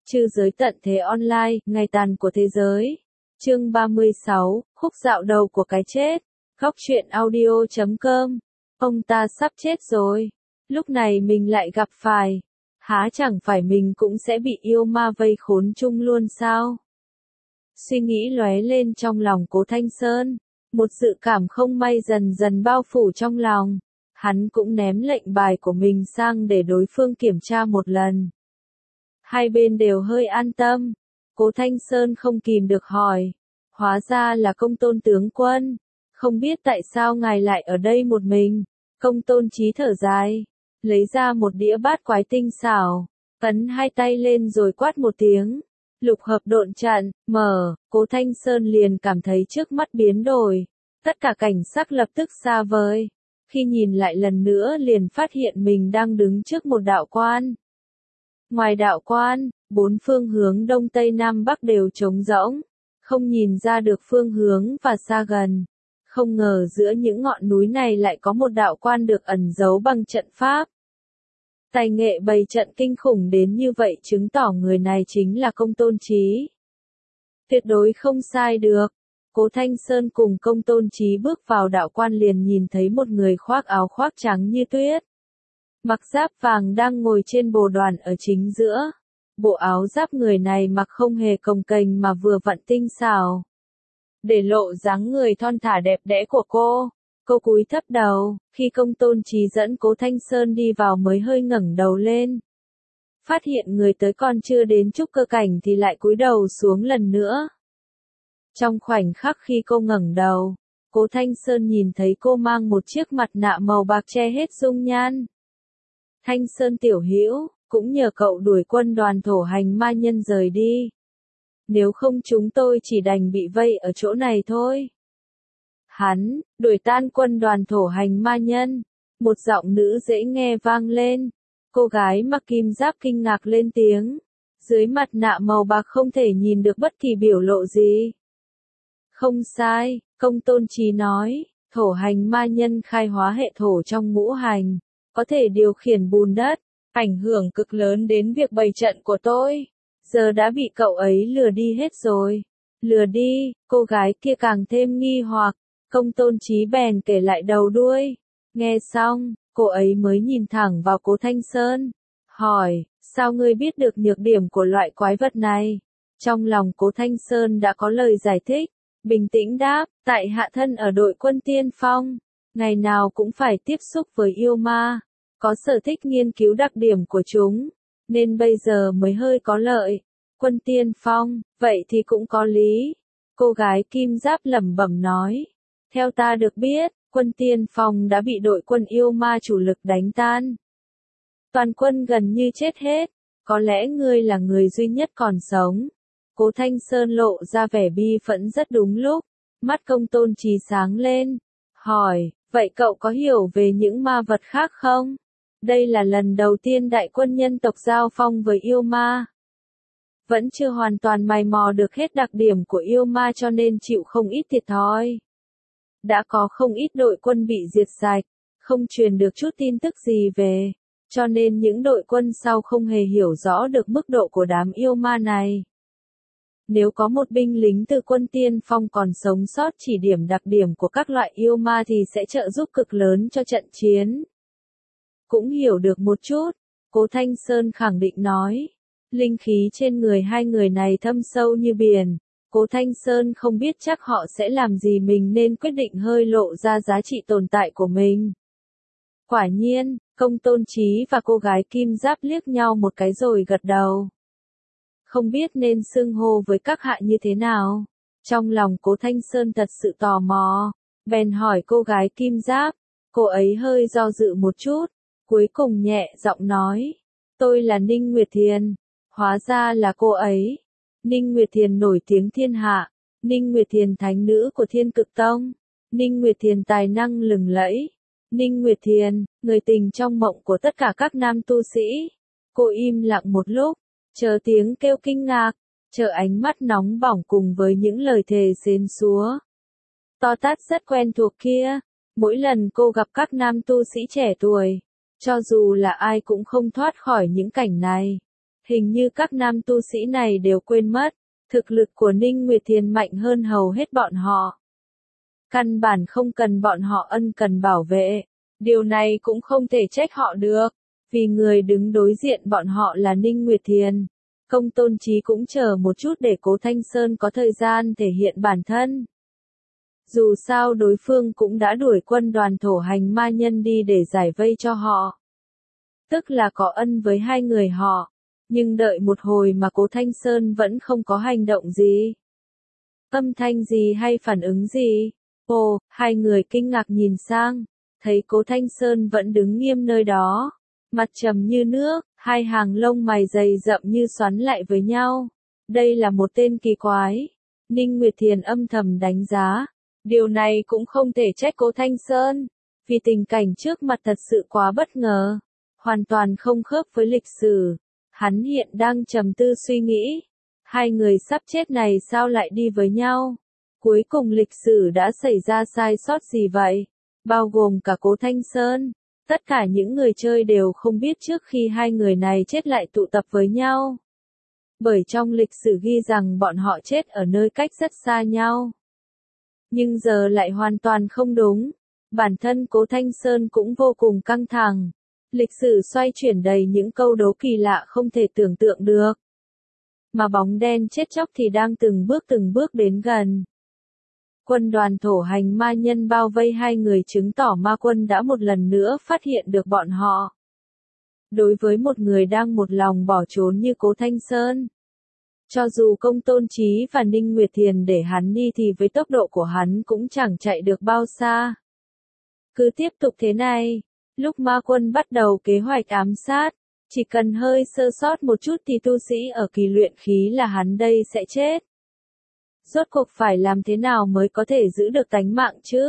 Trư giới tận thế online, ngày tàn của thế giới. Chương 36, khúc dạo đầu của cái chết. Góc truyện audio.com. Ông ta sắp chết rồi. Lúc này mình lại gặp phải. Há chẳng phải mình cũng sẽ bị yêu ma vây khốn chung luôn sao? Suy nghĩ lóe lên trong lòng Cố Thanh Sơn. Một dự cảm không may dần dần bao phủ trong lòng. Hắn cũng ném lệnh bài của mình sang để đối phương kiểm tra một lần. Hai bên đều hơi an tâm. Cố Thanh Sơn không kìm được hỏi. Hóa ra là Công Tôn tướng quân. Không biết tại sao ngài lại ở đây một mình. Công Tôn Chí thở dài. Lấy ra một đĩa bát quái tinh xảo. Ấn hai tay lên rồi quát một tiếng. Lục hợp độn trận, mở. Cố Thanh Sơn liền cảm thấy trước mắt biến đổi. Tất cả cảnh sắc lập tức xa vời. Khi nhìn lại lần nữa liền phát hiện mình đang đứng trước một đạo quan. Ngoài đạo quan, bốn phương hướng đông tây nam bắc đều trống rỗng, không nhìn ra được phương hướng và xa gần. Không ngờ giữa những ngọn núi này lại có một đạo quan được ẩn giấu bằng trận pháp. Tài nghệ bày trận kinh khủng đến như vậy chứng tỏ người này chính là Công Tôn Chí. Tuyệt đối không sai được. Cố Thanh Sơn cùng Công Tôn Chí bước vào đạo quan liền nhìn thấy một người khoác áo khoác trắng như tuyết. Mặc giáp vàng đang ngồi trên bồ đoàn ở chính giữa. Bộ áo giáp người này mặc không hề cồng kềnh mà vừa vặn tinh xảo. Để lộ dáng người thon thả đẹp đẽ của cô. Cô cúi thấp đầu, khi Công Tôn Chí dẫn Cố Thanh Sơn đi vào mới hơi ngẩng đầu lên. Phát hiện người tới còn chưa đến trúc cơ cảnh thì lại cúi đầu xuống lần nữa. Trong khoảnh khắc khi cô ngẩng đầu, Cố Thanh Sơn nhìn thấy cô mang một chiếc mặt nạ màu bạc che hết dung nhan. Thanh Sơn tiểu hữu, cũng nhờ cậu đuổi quân đoàn thổ hành ma nhân rời đi. Nếu không chúng tôi chỉ đành bị vây ở chỗ này thôi. Hắn, đuổi tan quân đoàn thổ hành ma nhân. Một giọng nữ dễ nghe vang lên. Cô gái mặc kim giáp kinh ngạc lên tiếng. Dưới mặt nạ màu bạc không thể nhìn được bất kỳ biểu lộ gì. Không sai, Công Tôn Chí nói, thổ hành ma nhân khai hóa hệ thổ trong ngũ hành. Có thể điều khiển bùn đất, ảnh hưởng cực lớn đến việc bày trận của tôi. Giờ đã bị cậu ấy lừa đi hết rồi. Lừa đi, cô gái kia càng thêm nghi hoặc. Công Tôn Chí bèn kể lại đầu đuôi. Nghe xong, cô ấy mới nhìn thẳng vào Cố Thanh Sơn. Hỏi, sao ngươi biết được nhược điểm của loại quái vật này? Trong lòng Cố Thanh Sơn đã có lời giải thích. Bình tĩnh đáp, tại hạ thân ở đội quân tiên phong. Ngày nào cũng phải tiếp xúc với yêu ma. Có sở thích nghiên cứu đặc điểm của chúng. Nên bây giờ mới hơi có lợi. Quân tiên phong, vậy thì cũng có lý. Cô gái kim giáp lẩm bẩm nói. Theo ta được biết, quân tiên phong đã bị đội quân yêu ma chủ lực đánh tan. Toàn quân gần như chết hết. Có lẽ ngươi là người duy nhất còn sống. Cố Thanh Sơn lộ ra vẻ bi phẫn rất đúng lúc. Mắt Công Tôn Chí sáng lên. Hỏi, vậy cậu có hiểu về những ma vật khác không? Đây là lần đầu tiên đại quân nhân tộc giao phong với yêu ma. Vẫn chưa hoàn toàn mày mò được hết đặc điểm của yêu ma cho nên chịu không ít thiệt thòi. Đã có không ít đội quân bị diệt sạch, không truyền được chút tin tức gì về, cho nên những đội quân sau không hề hiểu rõ được mức độ của đám yêu ma này. Nếu có một binh lính từ quân tiên phong còn sống sót chỉ điểm đặc điểm của các loại yêu ma thì sẽ trợ giúp cực lớn cho trận chiến. Cũng hiểu được một chút, Cố Thanh Sơn khẳng định nói. Linh khí trên người hai người này thâm sâu như biển. Cố Thanh Sơn không biết chắc họ sẽ làm gì mình nên quyết định hơi lộ ra giá trị tồn tại của mình. Quả nhiên, Công Tôn Chí và cô gái kim giáp liếc nhau một cái rồi gật đầu. Không biết nên xưng hô với các hạ như thế nào. Trong lòng Cố Thanh Sơn thật sự tò mò. Bèn hỏi cô gái kim giáp. Cô ấy hơi do dự một chút. Cuối cùng nhẹ giọng nói. Tôi là Ninh Nguyệt Thiền. Hóa ra là cô ấy. Ninh Nguyệt Thiền nổi tiếng thiên hạ. Ninh Nguyệt Thiền thánh nữ của Thiên Cực Tông. Ninh Nguyệt Thiền tài năng lừng lẫy. Ninh Nguyệt Thiền, người tình trong mộng của tất cả các nam tu sĩ. Cô im lặng một lúc. Chờ tiếng kêu kinh ngạc. Chờ ánh mắt nóng bỏng cùng với những lời thề xến xúa. To tát rất quen thuộc kia. Mỗi lần cô gặp các nam tu sĩ trẻ tuổi. Cho dù là ai cũng không thoát khỏi những cảnh này. Hình như các nam tu sĩ này đều quên mất, thực lực của Ninh Nguyệt Thiền mạnh hơn hầu hết bọn họ. Căn bản không cần bọn họ ân cần bảo vệ, điều này cũng không thể trách họ được, vì người đứng đối diện bọn họ là Ninh Nguyệt Thiền. Công Tôn Chí cũng chờ một chút để Cố Thanh Sơn có thời gian thể hiện bản thân. Dù sao đối phương cũng đã đuổi quân đoàn thổ hành ma nhân đi để giải vây cho họ. Tức là có ân với hai người họ. Nhưng đợi một hồi mà Cố Thanh Sơn vẫn không có hành động gì. Âm thanh gì hay phản ứng gì? Ồ, hai người kinh ngạc nhìn sang, thấy Cố Thanh Sơn vẫn đứng nghiêm nơi đó, mặt trầm như nước, hai hàng lông mày dày rậm như xoắn lại với nhau. Đây là một tên kỳ quái. Ninh Nguyệt Thiền âm thầm đánh giá. Điều này cũng không thể trách Cố Thanh Sơn, vì tình cảnh trước mặt thật sự quá bất ngờ, hoàn toàn không khớp với lịch sử. Hắn hiện đang trầm tư suy nghĩ, hai người sắp chết này sao lại đi với nhau? Cuối cùng lịch sử đã xảy ra sai sót gì vậy? Bao gồm cả Cố Thanh Sơn, tất cả những người chơi đều không biết trước khi hai người này chết lại tụ tập với nhau. Bởi trong lịch sử ghi rằng bọn họ chết ở nơi cách rất xa nhau. Nhưng giờ lại hoàn toàn không đúng. Bản thân Cố Thanh Sơn cũng vô cùng căng thẳng. Lịch sử xoay chuyển đầy những câu đố kỳ lạ không thể tưởng tượng được. Mà bóng đen chết chóc thì đang từng bước đến gần. Quân đoàn thổ hành ma nhân bao vây hai người chứng tỏ ma quân đã một lần nữa phát hiện được bọn họ. Đối với một người đang một lòng bỏ trốn như Cố Thanh Sơn, cho dù Công Tôn Chí và Ninh Nguyệt Thiền để hắn đi thì với tốc độ của hắn cũng chẳng chạy được bao xa. Cứ tiếp tục thế này, lúc ma quân bắt đầu kế hoạch ám sát, chỉ cần hơi sơ sót một chút thì tu sĩ ở kỳ luyện khí là hắn đây sẽ chết. Rốt cuộc phải làm thế nào mới có thể giữ được tánh mạng chứ?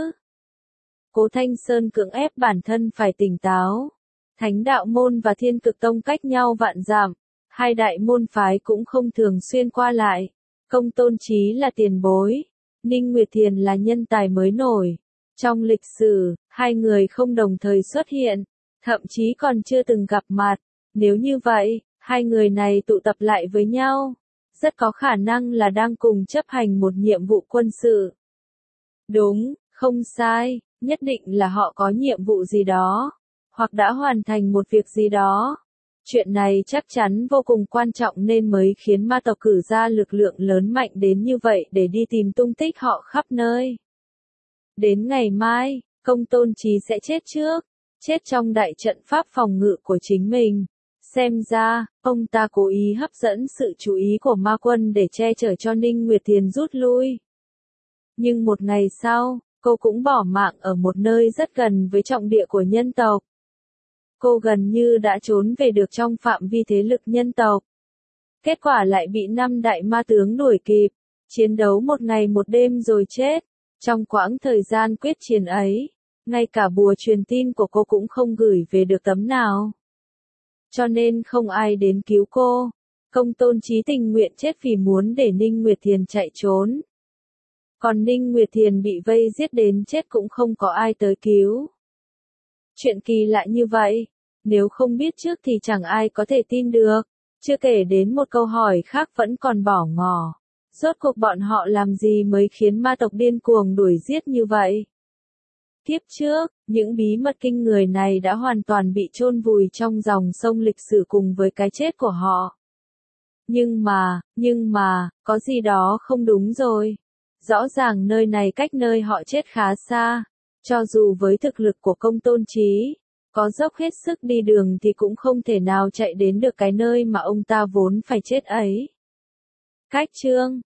Cố Thanh Sơn cưỡng ép bản thân phải tỉnh táo. Thánh đạo môn và Thiên Cực Tông cách nhau vạn dặm, hai đại môn phái cũng không thường xuyên qua lại. Công Tôn Chí là tiền bối, Ninh Nguyệt Thiền là nhân tài mới nổi. Trong lịch sử, hai người không đồng thời xuất hiện, thậm chí còn chưa từng gặp mặt. Nếu như vậy, hai người này tụ tập lại với nhau, rất có khả năng là đang cùng chấp hành một nhiệm vụ quân sự. Đúng, không sai, nhất định là họ có nhiệm vụ gì đó, hoặc đã hoàn thành một việc gì đó. Chuyện này chắc chắn vô cùng quan trọng nên mới khiến ma tộc cử ra lực lượng lớn mạnh đến như vậy để đi tìm tung tích họ khắp nơi. Đến ngày mai, Công Tôn Chí sẽ chết trước, chết trong đại trận pháp phòng ngự của chính mình. Xem ra, ông ta cố ý hấp dẫn sự chú ý của ma quân để che chở cho Ninh Nguyệt Thiền rút lui. Nhưng một ngày sau, cô cũng bỏ mạng ở một nơi rất gần với trọng địa của nhân tộc. Cô gần như đã trốn về được trong phạm vi thế lực nhân tộc. Kết quả lại bị 5 đại ma tướng đuổi kịp, chiến đấu một ngày một đêm rồi chết. Trong quãng thời gian quyết chiến ấy, ngay cả bùa truyền tin của cô cũng không gửi về được tấm nào. Cho nên không ai đến cứu cô. Công Tôn Chí tình nguyện chết vì muốn để Ninh Nguyệt Thiền chạy trốn. Còn Ninh Nguyệt Thiền bị vây giết đến chết cũng không có ai tới cứu. Chuyện kỳ lạ như vậy, nếu không biết trước thì chẳng ai có thể tin được. Chưa kể đến một câu hỏi khác vẫn còn bỏ ngỏ. Rốt cuộc bọn họ làm gì mới khiến ma tộc điên cuồng đuổi giết như vậy? Kiếp trước, những bí mật kinh người này đã hoàn toàn bị chôn vùi trong dòng sông lịch sử cùng với cái chết của họ. Nhưng mà, có gì đó không đúng rồi. Rõ ràng nơi này cách nơi họ chết khá xa. Cho dù với thực lực của Công Tôn Chí, có dốc hết sức đi đường thì cũng không thể nào chạy đến được cái nơi mà ông ta vốn phải chết ấy. Cách chương